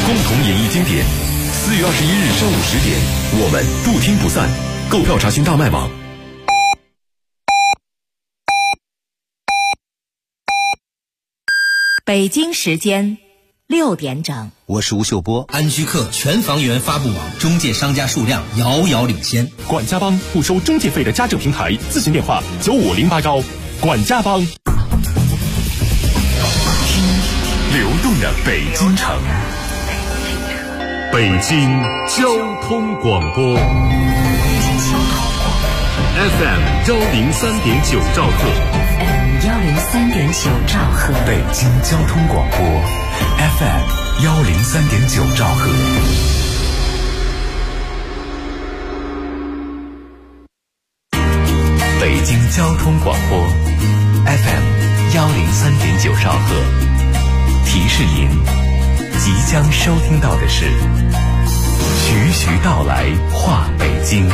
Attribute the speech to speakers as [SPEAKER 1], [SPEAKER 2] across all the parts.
[SPEAKER 1] 共同演绎经典。4月21日上午10点，我们不听不散。购票查询大麦网。
[SPEAKER 2] 北京时间6点整，
[SPEAKER 3] 我是吴秀波。
[SPEAKER 4] 安居客全房源发布网中介商家数量遥遥领先。
[SPEAKER 5] 管家帮不收中介费的家政平台，咨询电话9508管家帮。
[SPEAKER 1] 听流动的北京城，
[SPEAKER 6] 北京交通广播 FM 103.9兆赫
[SPEAKER 2] 103.9兆赫，
[SPEAKER 1] 北京交通广播 FM 103.9兆赫。北京交通广播 FM 103.9兆赫，提示您，即将收听到的是徐徐道来话北京。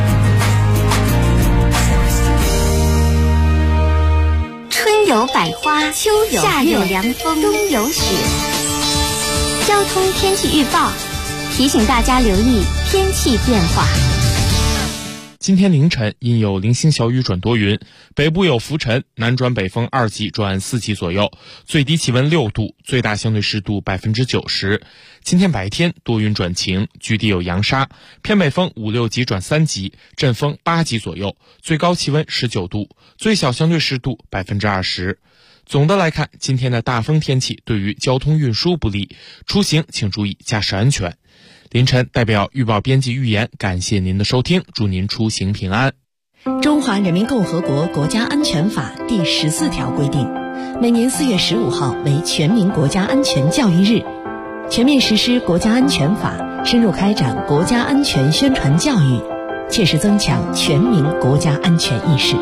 [SPEAKER 7] 春有百花，秋有夏有凉风，冬有雪。交通天气预报提醒大家留意天气变化。
[SPEAKER 8] 今天凌晨因有零星小雨转多云，北部有浮尘，南转北风2级转4级左右，最低气温6度，最大相对湿度90%。今天白天多云转晴，局地有扬沙，偏北风5、6级转3级，阵风8级左右，最高气温19度，最小相对湿度20%。总的来看，今天的大风天气对于交通运输不利，出行请注意驾驶安全。凌晨代表预报编辑预言，感谢您的收听，祝您出行平安。
[SPEAKER 2] 中华人民共和国国家安全法第14条规定，每年4月15号为全民国家安全教育日，全面实施国家安全法，深入开展国家安全宣传教育，切实增强全民国家安全意识。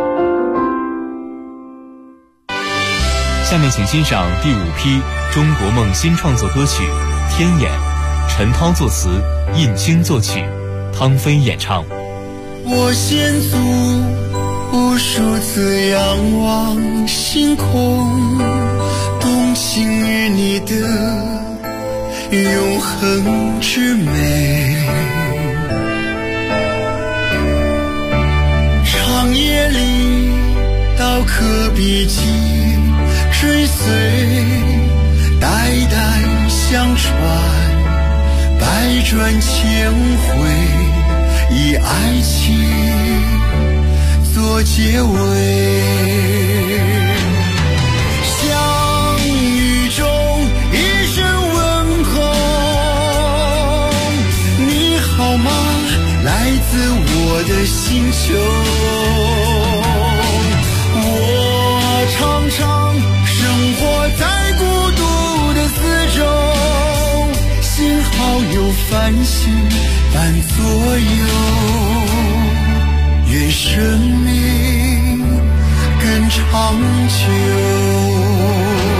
[SPEAKER 9] 下面请欣赏第5批中国梦新创作歌曲《天眼》，陈涛作词，印青作曲，汤飞演唱。
[SPEAKER 10] 我先祖无数次仰望星空，动情于你的永恒之美。长夜里刀刻笔迹，追随代代相传，百转千回，以爱情做结尾。相遇中一声问候，你好吗？来自我的星球。我常常生活在孤独的四周，幸好有繁星伴左右，愿生命更长久。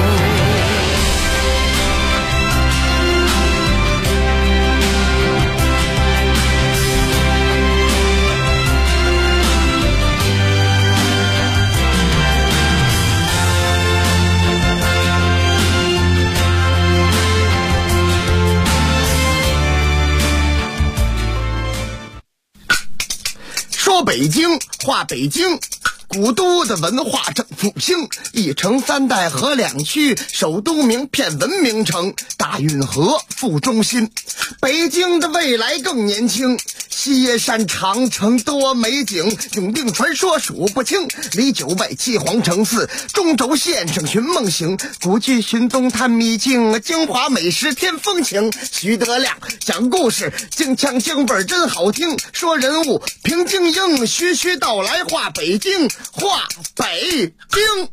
[SPEAKER 10] 说北京话北京，古都的文化正复兴，一城三代合两区，首都名片文明城，大运河副中心。北京的未来更年轻，西山长城多美景，永定传说数不清，离9外七皇城寺，中轴线上寻梦行，古剧寻踪探秘境，京华美食添风情。徐德亮讲故事，京腔京味真好听，说人物平静应，徐徐道来话北京，话北京。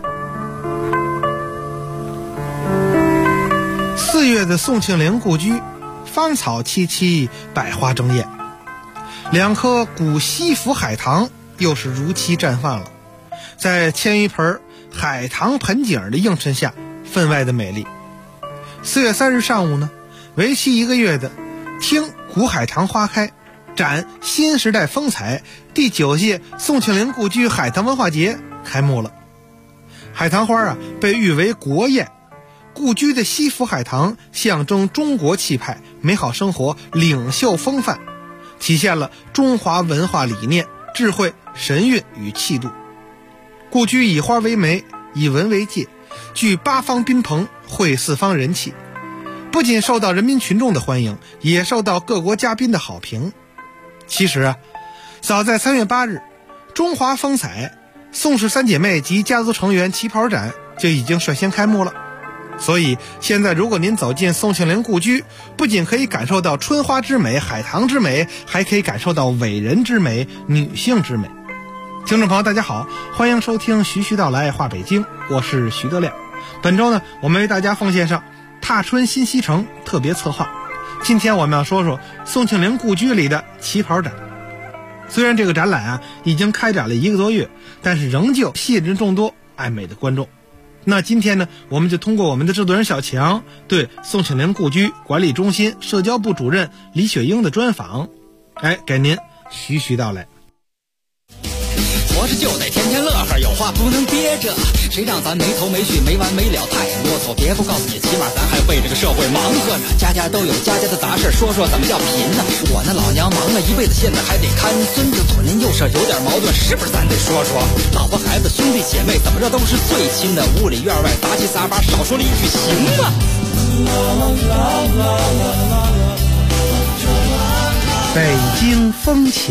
[SPEAKER 11] 4月的宋庆龄故居，芳草萋萋，百花争艳，两棵古西府海棠又是如期绽放了，在千余盆海棠盆景的映衬下，分外的美丽。4月3日上午呢，为期1个月的听古海棠花开，展新时代风采第9届宋庆龄故居海棠文化节开幕了。海棠花被誉为国宴， 故居的西府海棠象征中国气派、美好生活、领袖风范，体现了中华文化理念、智慧、神韵与气度。故居以花为媒，以文为界，聚八方宾朋，会四方人气，不仅受到人民群众的欢迎，也受到各国嘉宾的好评。其实啊，早在3月8日，中华风采宋氏三姐妹及家族成员旗袍展就已经率先开幕了。所以现在如果您走进宋庆龄故居，不仅可以感受到春花之美、海棠之美，还可以感受到伟人之美、女性之美。听众朋友大家好，欢迎收听徐徐道来话北京，我是徐德亮。本周呢，我们为大家奉献上踏春新西城特别策划。今天我们要说说宋庆龄故居里的旗袍展。虽然这个展览啊已经开展了1个多月，但是仍旧吸引着众多爱美的观众。那今天呢，我们就通过我们的制作人小强对宋庆龄故居管理中心社交部主任李雪英的专访，给您徐徐道来。
[SPEAKER 3] 活着就得天天乐呵，有话不能憋着，谁让咱没头没绪没完没了太啰嗦。别不告诉你，起码咱还为这个社会忙活着，家家都有家家的杂事，说说怎么叫贫呢？我那老娘忙了一辈子，现在还得看孙子，左邻右舍有点矛盾，是不是咱得说说？老婆孩子兄弟姐妹怎么着都是最亲的，屋里院外杂七杂八，少说了一句行吗？
[SPEAKER 11] 北京风情。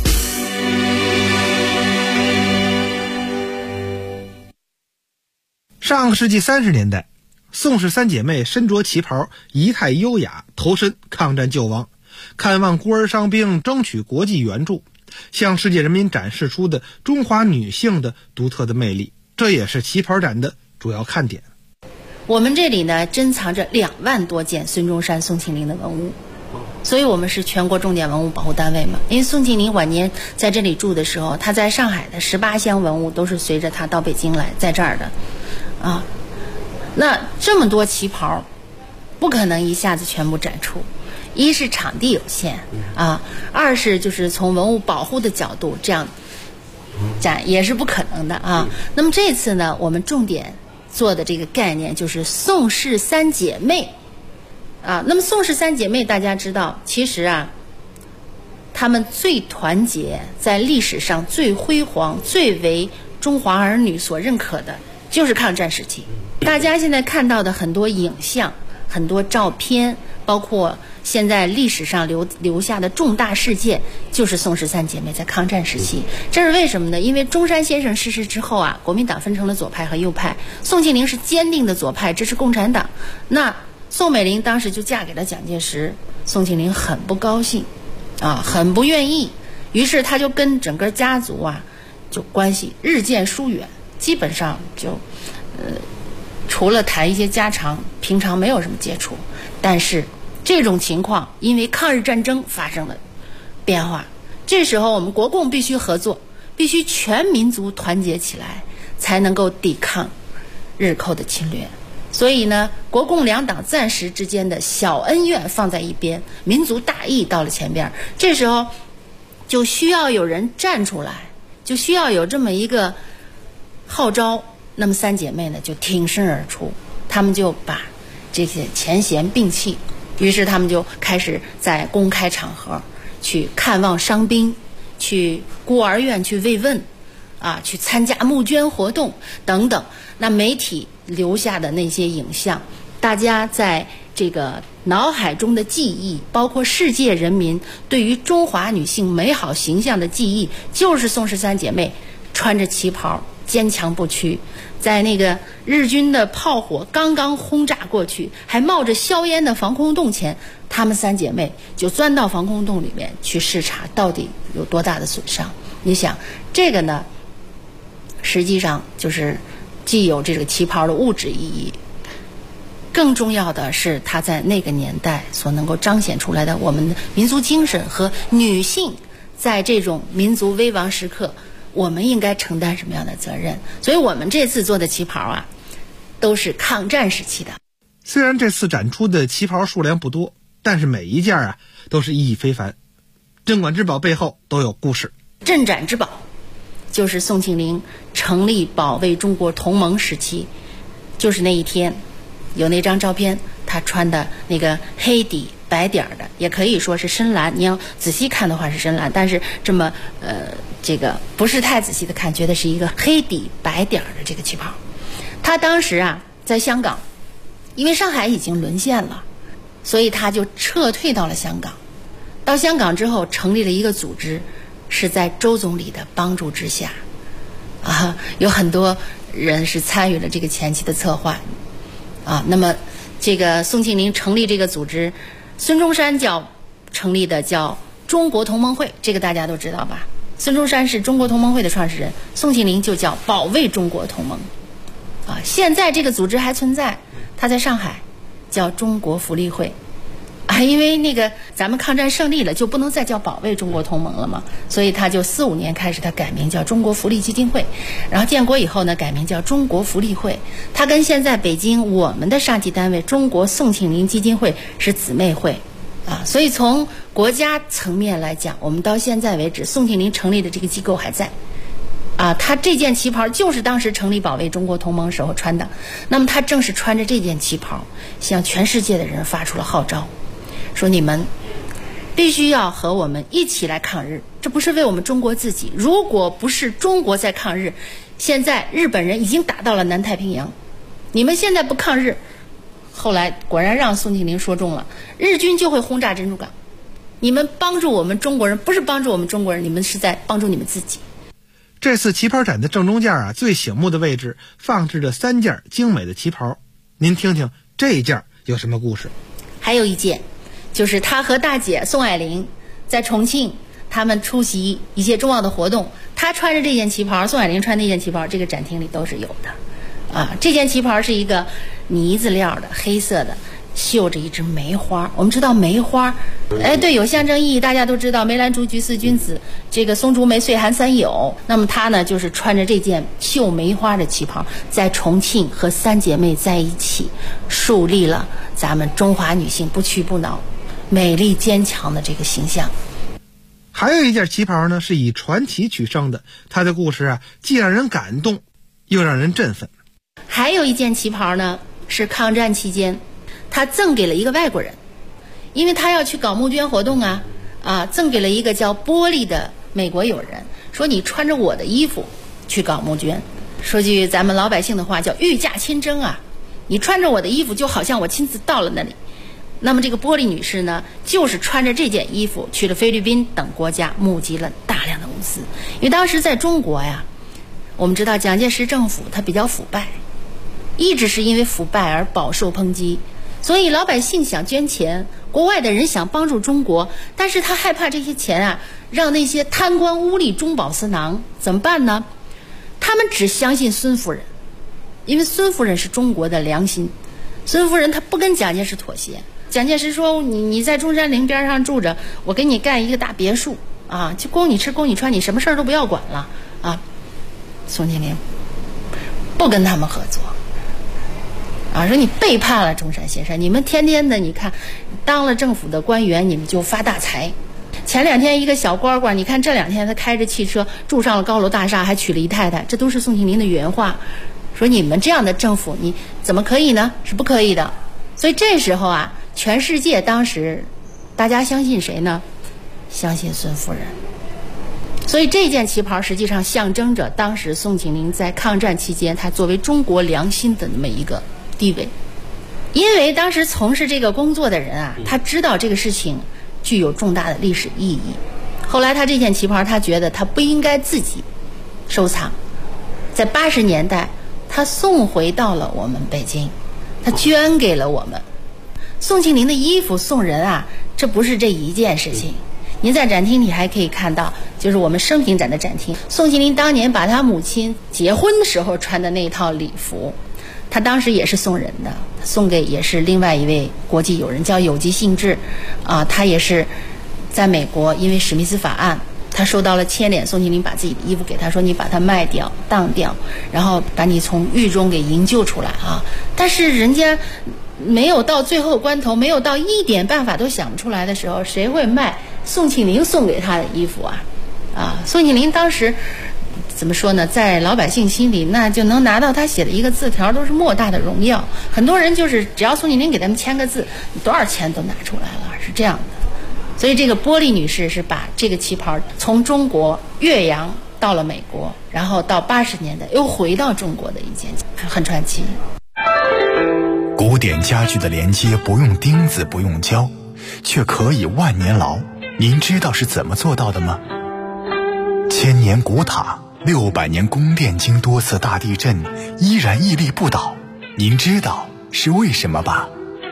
[SPEAKER 11] 上个世纪30年代，宋氏三姐妹身着旗袍，仪态优雅，投身抗战救亡，看望孤儿伤兵，争取国际援助，向世界人民展示出的中华女性的独特的魅力，这也是旗袍展的主要看点。
[SPEAKER 12] 我们这里呢，珍藏着2万多件孙中山、宋庆龄的文物，所以我们是全国重点文物保护单位嘛。因为宋庆龄晚年在这里住的时候，他在上海的18箱文物都是随着他到北京来，在这儿的啊。那这么多旗袍不可能一下子全部展出，一是场地有限啊，二是就是从文物保护的角度这样展也是不可能的啊。那么这次呢，我们重点做的这个概念就是宋氏三姐妹啊。那么宋氏三姐妹大家知道，其实啊她们最团结，在历史上最辉煌，最为中华儿女所认可的就是抗战时期。大家现在看到的很多影像、很多照片，包括现在历史上留下的重大事件，就是宋氏三姐妹在抗战时期。这是为什么呢？因为中山先生逝世之后啊，国民党分成了左派和右派，宋庆龄是坚定的左派，支持共产党。那宋美龄当时就嫁给了蒋介石，宋庆龄很不高兴啊，很不愿意，于是他就跟整个家族啊就关系日渐疏远，基本上就除了谈一些家常，平常没有什么接触。但是这种情况因为抗日战争发生了变化，这时候我们国共必须合作，必须全民族团结起来，才能够抵抗日寇的侵略。所以呢，国共两党暂时之间的小恩怨放在一边，民族大义到了前边，这时候就需要有人站出来，就需要有这么一个号召。那么三姐妹呢就挺身而出，她们就把这些前嫌摒弃，于是她们就开始在公开场合去看望伤兵，去孤儿院去慰问啊，去参加募捐活动等等。那媒体留下的那些影像，大家在这个脑海中的记忆，包括世界人民对于中华女性美好形象的记忆，就是宋氏三姐妹穿着旗袍坚强不屈，在那个日军的炮火刚刚轰炸过去，还冒着硝烟的防空洞前，她们三姐妹就钻到防空洞里面去视察到底有多大的损伤。你想这个呢，实际上就是既有这个旗袍的物质意义，更重要的是它在那个年代所能够彰显出来的我们的民族精神和女性在这种民族危亡时刻我们应该承担什么样的责任。所以我们这次做的旗袍啊都是抗战时期的。
[SPEAKER 11] 虽然这次展出的旗袍数量不多，但是每一件啊都是意义非凡，镇馆之宝背后都有故事。
[SPEAKER 12] 镇展之宝就是宋庆龄成立保卫中国同盟时期，就是那一天有那张照片，他穿的那个黑底白点的，也可以说是深蓝。你要仔细看的话是深蓝，但是这么这个不是太仔细的看，觉得是一个黑底白点的这个旗袍。他当时啊在香港，因为上海已经沦陷了，所以他就撤退到了香港。到香港之后，成立了一个组织，是在周总理的帮助之下，有很多人是参与了这个前期的策划，那么这个宋庆龄成立这个组织，孙中山成立的叫中国同盟会，这个大家都知道吧？孙中山是中国同盟会的创始人，宋庆龄就叫保卫中国同盟。现在这个组织还存在，它在上海，叫中国福利会。因为那个咱们抗战胜利了，就不能再叫保卫中国同盟了嘛，所以他就45年开始，他改名叫中国福利基金会，然后建国以后呢，改名叫中国福利会。它跟现在北京我们的上级单位中国宋庆龄基金会是姊妹会所以从国家层面来讲，我们到现在为止，宋庆龄成立的这个机构还在他这件旗袍就是当时成立保卫中国同盟时候穿的。那么他正是穿着这件旗袍，向全世界的人发出了号召，说你们必须要和我们一起来抗日，这不是为我们中国自己，如果不是中国在抗日，现在日本人已经打到了南太平洋，你们现在不抗日，后来果然让宋庆龄说中了，日军就会轰炸珍珠港，你们帮助我们中国人，不是帮助我们中国人，你们是在帮助你们自己。
[SPEAKER 11] 这次旗袍展的正中间最醒目的位置放置着3件精美的旗袍，您听听这一件有什么故事？
[SPEAKER 12] 还有一件就是他和大姐宋霭龄在重庆，他们出席一些重要的活动，他穿着这件旗袍，宋霭龄穿那件旗袍，这个展厅里都是有的这件旗袍是一个呢子料的黑色的，绣着一只梅花。我们知道梅花对，有象征意义，大家都知道梅兰竹菊四君子，这个松竹梅岁寒三友。那么他呢就是穿着这件绣梅花的旗袍，在重庆和3姐妹在一起，树立了咱们中华女性不屈不挠、美丽坚强的这个形象。
[SPEAKER 11] 还有一件旗袍呢是以传奇取胜的，它的故事既让人感动又让人振奋。
[SPEAKER 12] 还有一件旗袍呢是抗战期间他赠给了一个外国人，因为他要去搞募捐活动赠给了一个叫波利的美国友人，说你穿着我的衣服去搞募捐，说句咱们老百姓的话叫御驾亲征你穿着我的衣服就好像我亲自到了那里。那么这个波利女士呢，就是穿着这件衣服去了菲律宾等国家，募集了大量的物资。因为当时在中国我们知道蒋介石政府它比较腐败，一直是因为腐败而饱受抨击，所以老百姓想捐钱，国外的人想帮助中国，但是他害怕这些钱让那些贪官污吏中饱私囊，怎么办呢？他们只相信孙夫人，因为孙夫人是中国的良心，孙夫人她不跟蒋介石妥协。蒋介石说你在中山陵边上住着，我给你盖一个大别墅就供你吃供你穿，你什么事儿都不要管了宋庆龄不跟他们合作说你背叛了中山先生，你们天天的你看当了政府的官员，你们就发大财。前2天一个小官官，你看这2天他开着汽车住上了高楼大厦，还娶了一太太，这都是宋庆龄的原话，说你们这样的政府你怎么可以呢？是不可以的。所以这时候全世界当时大家相信谁呢？相信孙夫人。所以这件旗袍实际上象征着当时宋庆龄在抗战期间他作为中国良心的那么一个地位。因为当时从事这个工作的人他知道这个事情具有重大的历史意义。后来他这件旗袍他觉得他不应该自己收藏，在80年代他送回到了我们北京，他捐给了我们。宋庆龄的衣服送人这不是这一件事情。您在展厅里还可以看到，就是我们生平展的展厅，宋庆龄当年把他母亲结婚的时候穿的那一套礼服，他当时也是送人的，送给也是另外一位国际友人，叫有吉信治他也是在美国，因为史密斯法案他受到了牵连，宋庆龄把自己的衣服给他，说你把它卖掉当掉，然后把你从狱中给营救出来但是人家没有到最后关头，没有到一点办法都想不出来的时候，谁会卖宋庆龄送给他的衣服宋庆龄当时怎么说呢，在老百姓心里，那就能拿到他写的一个字条都是莫大的荣耀。很多人就是只要宋庆龄给他们签个字，多少钱都拿出来了，是这样的。所以这个波莉女士是把这个旗袍从中国岳阳到了美国，然后到80年代又回到中国的一件很传奇。
[SPEAKER 13] 古典家具的连接不用钉子不用胶，却可以万年牢，您知道是怎么做到的吗？1000年古塔，600年宫殿，经多次大地震依然屹立不倒，您知道是为什么吧？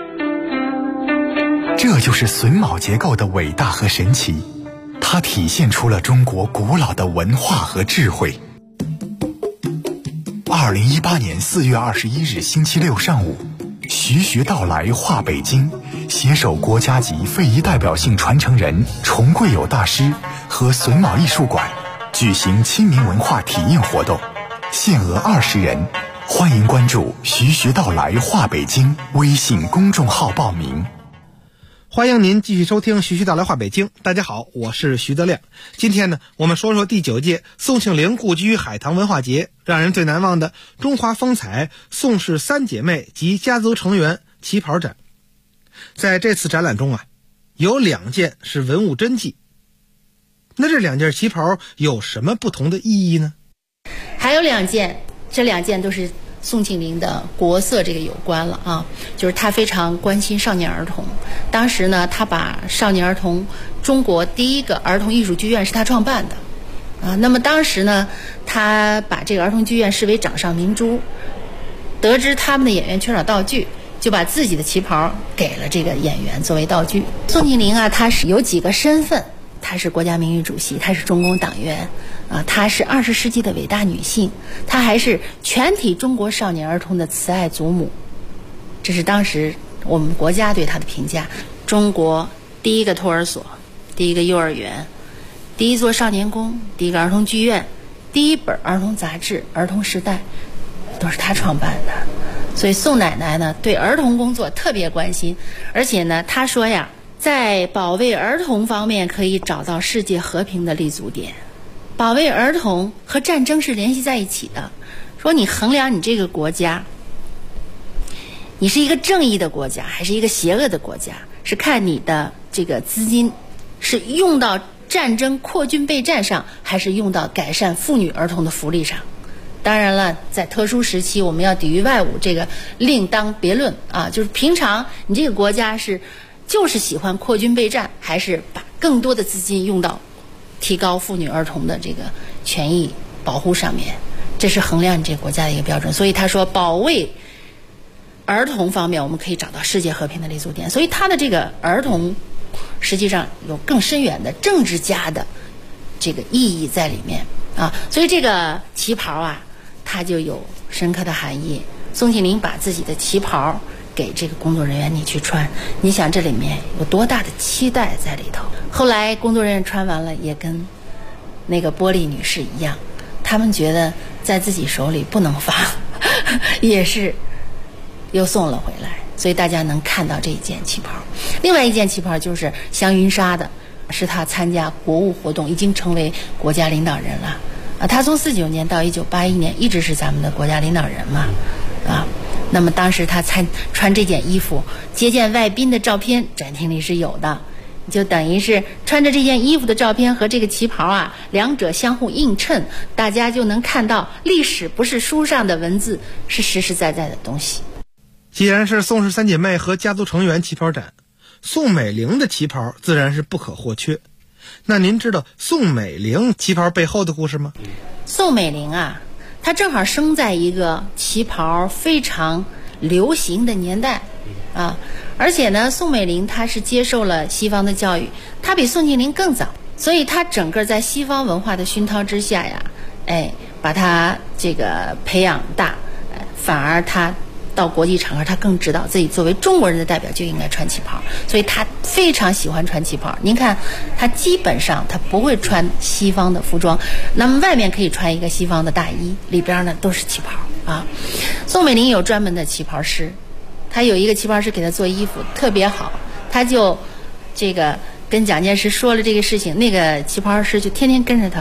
[SPEAKER 13] 这就是榫卯结构的伟大和神奇，它体现出了中国古老的文化和智慧。2018年4月21日星期六上午，徐徐道来画北京，携手国家级非遗代表性传承人崇贵友大师和榫卯艺术馆举行亲民文化体验活动，限额20人，欢迎关注徐徐道来画北京微信公众号报名。
[SPEAKER 11] 欢迎您继续收听徐徐道来画北京。大家好，我是徐德亮。今天呢，我们说说第9届宋庆龄故居海棠文化节让人最难忘的中华风采宋氏3姐妹及家族成员旗袍展。在这次展览中啊，有2件是文物真迹。那这2件旗袍有什么不同的意义呢？
[SPEAKER 12] 还有2件，这2件都是宋庆龄的国色这个有关了啊，就是他非常关心少年儿童。当时呢，他把少年儿童中国第一个儿童艺术剧院是他创办的啊。那么当时呢，他把这个儿童剧院视为掌上明珠，得知他们的演员缺少道具，就把自己的旗袍给了这个演员作为道具。宋庆龄啊，他是有几个身份，她是国家名誉主席，她是中共党员啊，她是20世纪的伟大女性，她还是全体中国少年儿童的慈爱祖母。这是当时我们国家对她的评价。中国第一个托儿所，第一个幼儿园，第一座少年宫，第一个儿童剧院，第一本儿童杂志《儿童时代》都是她创办的。所以宋奶奶呢，对儿童工作特别关心，而且呢，她说呀，在保卫儿童方面可以找到世界和平的立足点。保卫儿童和战争是联系在一起的。说你衡量你这个国家，你是一个正义的国家还是一个邪恶的国家，是看你的这个资金是用到战争扩军备战上，还是用到改善妇女儿童的福利上。当然了，在特殊时期我们要抵御外侮，这个另当别论啊。就是平常你这个国家就是喜欢扩军备战，还是把更多的资金用到提高妇女儿童的这个权益保护上面，这是衡量你这个国家的一个标准。所以他说，保卫儿童方面我们可以找到世界和平的立足点。所以他的这个儿童实际上有更深远的政治家的这个意义在里面啊。所以这个旗袍啊，它就有深刻的含义。宋庆龄把自己的旗袍给这个工作人员你去穿，你想这里面有多大的期待在里头。后来工作人员穿完了也跟那个波莉女士一样，他们觉得在自己手里不能放也是又送了回来。所以大家能看到这一件旗袍。另外一件旗袍就是香云纱的，是他参加国务活动，已经成为国家领导人了啊。他从49年到1981年一直是咱们的国家领导人嘛啊。那么当时他穿这件衣服接见外宾的照片展厅里是有的，就等于是穿着这件衣服的照片和这个旗袍啊，两者相互映衬，大家就能看到历史不是书上的文字，是实实在在的东西。
[SPEAKER 11] 既然是宋氏3姐妹和家族成员旗袍展，宋美龄的旗袍自然是不可或缺。那您知道宋美龄旗袍背后的故事吗？
[SPEAKER 12] 宋美龄啊，她正好生在一个旗袍非常流行的年代啊，而且呢，宋美龄她是接受了西方的教育，她比宋庆龄更早，所以她整个在西方文化的熏陶之下呀，把她这个培养大，反而她到国际场合，她更知道自己作为中国人的代表就应该穿旗袍，所以她非常喜欢穿旗袍。您看，她基本上她不会穿西方的服装，那么外面可以穿一个西方的大衣，里边呢都是旗袍啊。宋美龄有专门的旗袍师，她有一个旗袍师给她做衣服特别好，她就这个跟蒋介石说了这个事情，那个旗袍师就天天跟着她，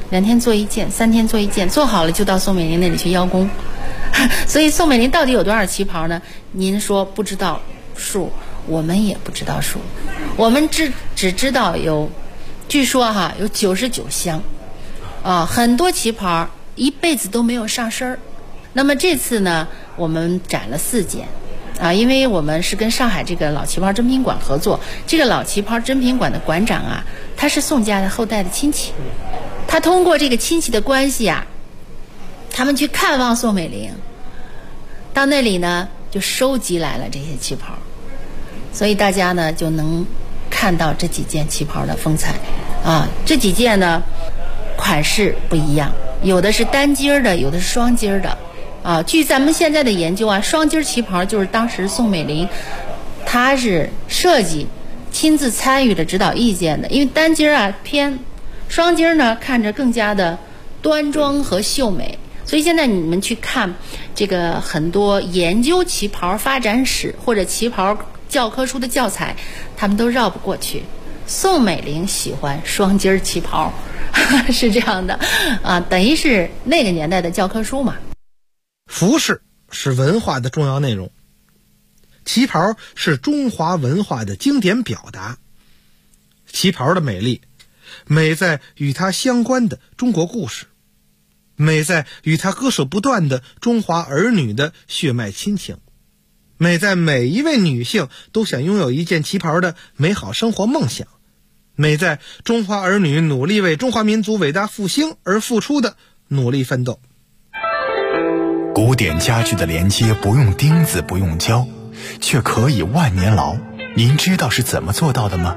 [SPEAKER 12] 2天做1件，3天做1件，做好了就到宋美龄那里去邀功。所以宋美龄到底有多少旗袍呢？您说不知道数，我们也不知道数，我们只知道据说有99箱，很多旗袍一辈子都没有上身儿。那么这次呢，我们展了4件，因为我们是跟上海这个老旗袍珍品馆合作，这个老旗袍珍品馆的馆长他是宋家的后代的亲戚，他通过这个亲戚的关系他们去看望宋美龄，到那里呢就收集来了这些旗袍，所以大家呢就能看到这几件旗袍的风采这几件呢款式不一样，有的是单襟的，有的是双襟的据咱们现在的研究双襟旗袍就是当时宋美龄她是设计亲自参与的指导意见的，因为单襟偏，双襟呢看着更加的端庄和秀美。所以现在你们去看这个很多研究旗袍发展史或者旗袍教科书的教材，他们都绕不过去，宋美龄喜欢双襟旗袍是这样的等于是那个年代的教科书嘛。
[SPEAKER 11] 服饰是文化的重要内容，旗袍是中华文化的经典表达。旗袍的美丽，美在与它相关的中国故事，美在与它割舍不断的中华儿女的血脉亲情，美在每一位女性都想拥有一件旗袍的美好生活梦想，美在中华儿女努力为中华民族伟大复兴而付出的努力奋斗。
[SPEAKER 13] 古典家具的连接不用钉子不用胶，却可以万年牢，您知道是怎么做到的吗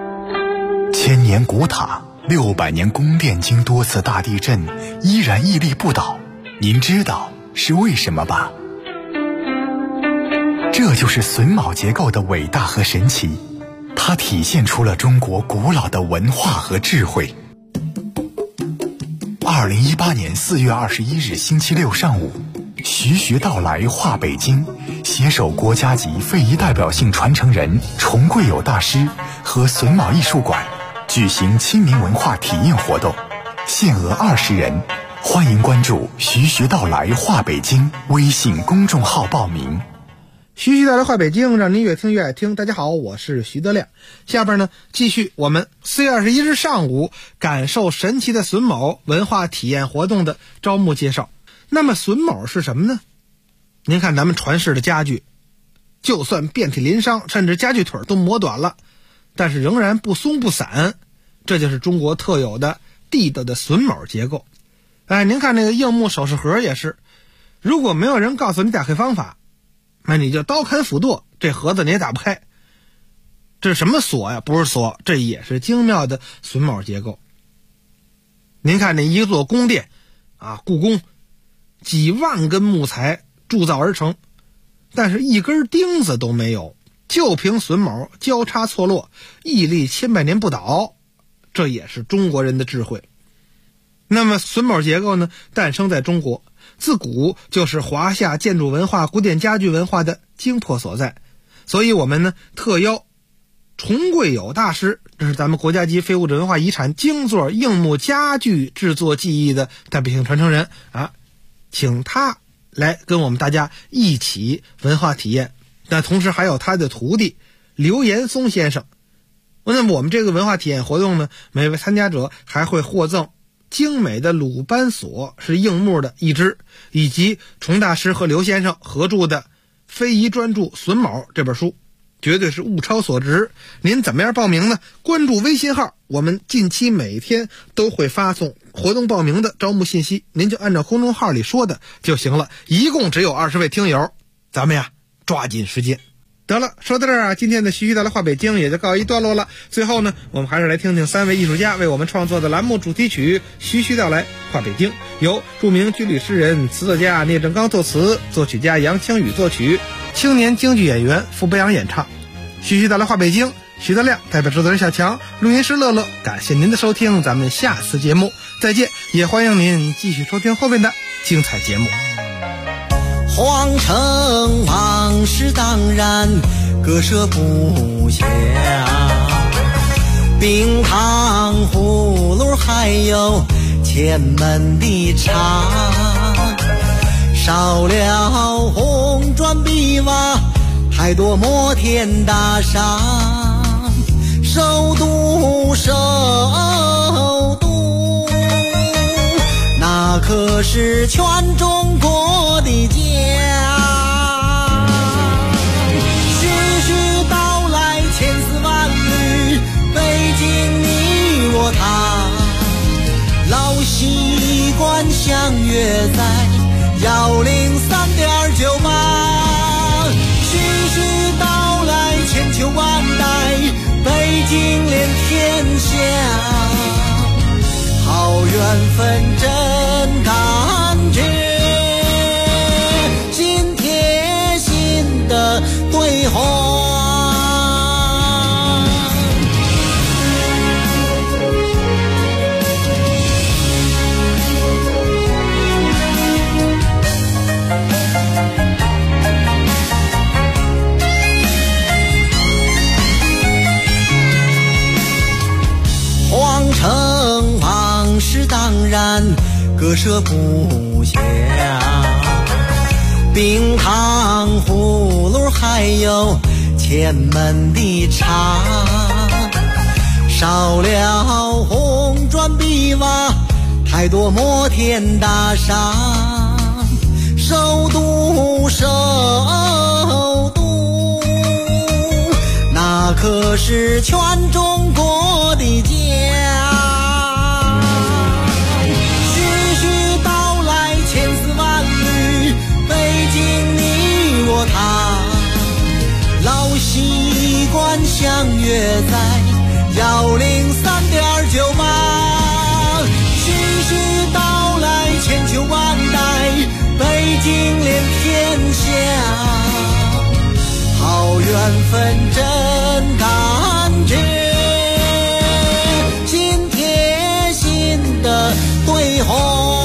[SPEAKER 13] ？1000年古塔，600年宫殿，经多次大地震依然屹立不倒，您知道是为什么吧？这就是榫卯结构的伟大和神奇，它体现出了中国古老的文化和智慧。2018年4月21日星期六上午，徐徐到来话北京，携手国家级非遗代表性传承人崇贵友大师和榫卯艺术馆举行亲民文化体验活动，限额20人，欢迎关注徐徐到来话北京微信公众号报名。
[SPEAKER 11] 徐徐到来话北京，让您越听越爱听。大家好，我是徐德亮。下边呢，继续我们4月21日上午感受神奇的榫卯文化体验活动的招募介绍。那么榫卯是什么呢？您看咱们传世的家具，就算遍体鳞伤，甚至家具腿都磨短了，但是仍然不松不散，这就是中国特有的地道的榫卯结构。您看那个硬木首饰盒也是，如果没有人告诉你打开方法，那你就刀砍斧剁，这盒子你也打不开。这是什么锁呀？不是锁，这也是精妙的榫卯结构。您看那一座宫殿故宫几万根木材铸造而成，但是一根钉子都没有，就凭榫卯交叉错落，屹立千百年不倒，这也是中国人的智慧。那么榫卯结构呢，诞生在中国，自古就是华夏建筑文化、古典家具文化的精魄所在。所以我们呢特邀崇贵友大师，这是咱们国家级非物质文化遗产精作硬木家具制作技艺的代表性传承人请他来跟我们大家一起文化体验。但同时还有他的徒弟刘延松先生。那么我们这个文化体验活动呢，每位参加者还会获赠精美的鲁班锁，是硬木的一只，以及崇大师和刘先生合著的《非遗专著榫卯》这本书，绝对是物超所值。您怎么样报名呢？关注微信号，我们近期每天都会发送活动报名的招募信息，您就按照公众号里说的就行了。一共只有20位听友，咱们抓紧时间。得了，说到这儿今天的徐徐到来话北京也就告一段落了。最后呢，我们还是来听听3位艺术家为我们创作的栏目主题曲《徐徐到来话北京》，由著名军旅诗人、词作家聂正刚作词，作曲家杨清宇作曲，青年京剧演员傅博洋演唱。徐徐到来话北京，徐德亮代表制作人小强，录音师乐乐，感谢您的收听，咱们下次节目再见，也欢迎您继续收听后面的精彩节目。
[SPEAKER 14] 皇城往事当然割舍不下，冰糖葫芦还有前门的茶，少了红砖碧瓦，太多摩天大厦。首都，首都，那可是全中国的家。徐徐道来千丝万缕，北京你我他，老习惯相约在103.98。徐徐道来千秋万代，北京连天下，好缘分真感觉，心贴心的对话。皇城往事当然割舍不下，冰糖葫芦还有前门的茶，少了红砖碧瓦，太多摩天大厦。首都，首都，那可是全中国的家。徐徐道来千丝万缕，北京你我他，老习惯相约在103.98。徐徐道来千秋万代，北京连天下，好缘分真感觉，心贴心的对话。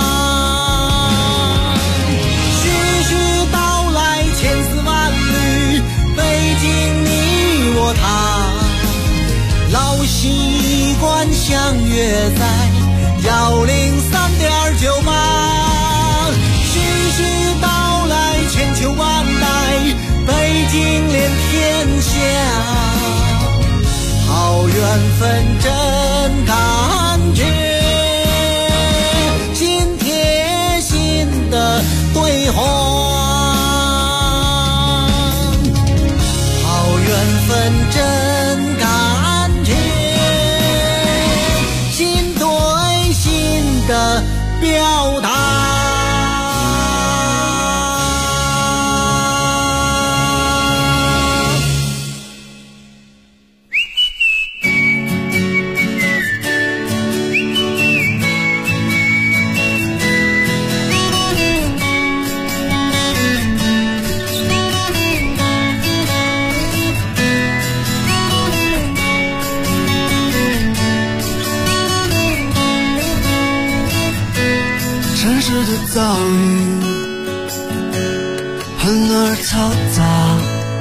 [SPEAKER 14] 徐徐道来千丝万缕，北京你我他，老习惯相约在103.98。徐徐道来千秋万代，北京连天下，好缘分真感觉，心贴心的对话。好缘分真感觉，心对心的表达。
[SPEAKER 15] 城市的噪音很而嘈杂，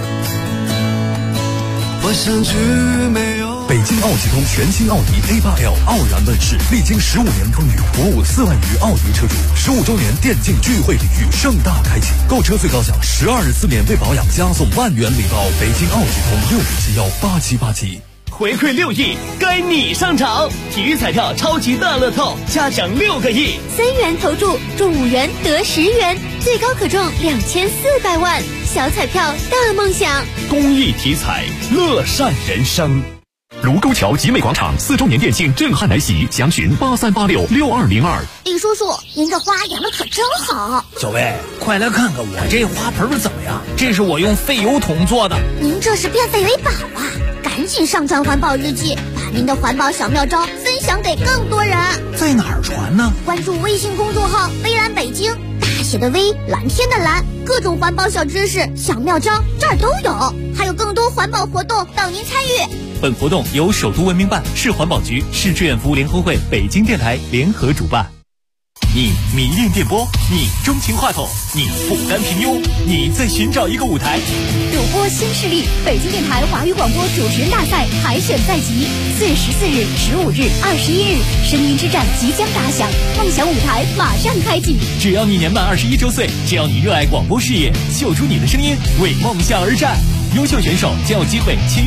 [SPEAKER 15] 我想去没有。
[SPEAKER 16] 北京奥吉通全新奥迪 A8L 傲然问世，历经15年风雨，鼓舞4万余奥迪车主。15周年电竞聚会礼遇盛大开启，购车最高享12日4免费保养，加送万元礼包。北京奥吉通65718787。
[SPEAKER 17] 回馈6亿，该你上场！体育彩票超级大乐透，加奖6个亿
[SPEAKER 7] ，3元投注中5元得10元，最高可中2400万，小彩票大梦想。
[SPEAKER 1] 公益体彩，乐善人生。卢沟桥集美广场4周年店庆震撼来袭，详询83866202。
[SPEAKER 7] 李叔叔，您这花养的可真好。
[SPEAKER 18] 小薇，快来看看我这花盆怎么样？这是我用废油桶做的。
[SPEAKER 7] 您这是变废为宝啊！赶紧上传环保日记，把您的环保小妙招分享给更多人。
[SPEAKER 18] 在哪儿传呢？
[SPEAKER 7] 关注微信公众号微蓝北京，大写的微，蓝天的蓝，各种环保小知识、小妙招这儿都有，还有更多环保活动等您参与。
[SPEAKER 9] 本活动由首都文明办、市环保局、市志愿服务联合会、北京电台联合主办。 你迷恋电波，你钟情话筒，你不甘平庸，你在寻找一个舞台。
[SPEAKER 19] 主播新势力，北京电台华语广播主持人大赛海选在即，4月14日、15日、21日，声音之战即将打响，梦想舞台马上开启。
[SPEAKER 9] 只要你年满21周岁，只要你热爱广播事业，秀出你的声音，为梦想而战。优秀选手将有机会签约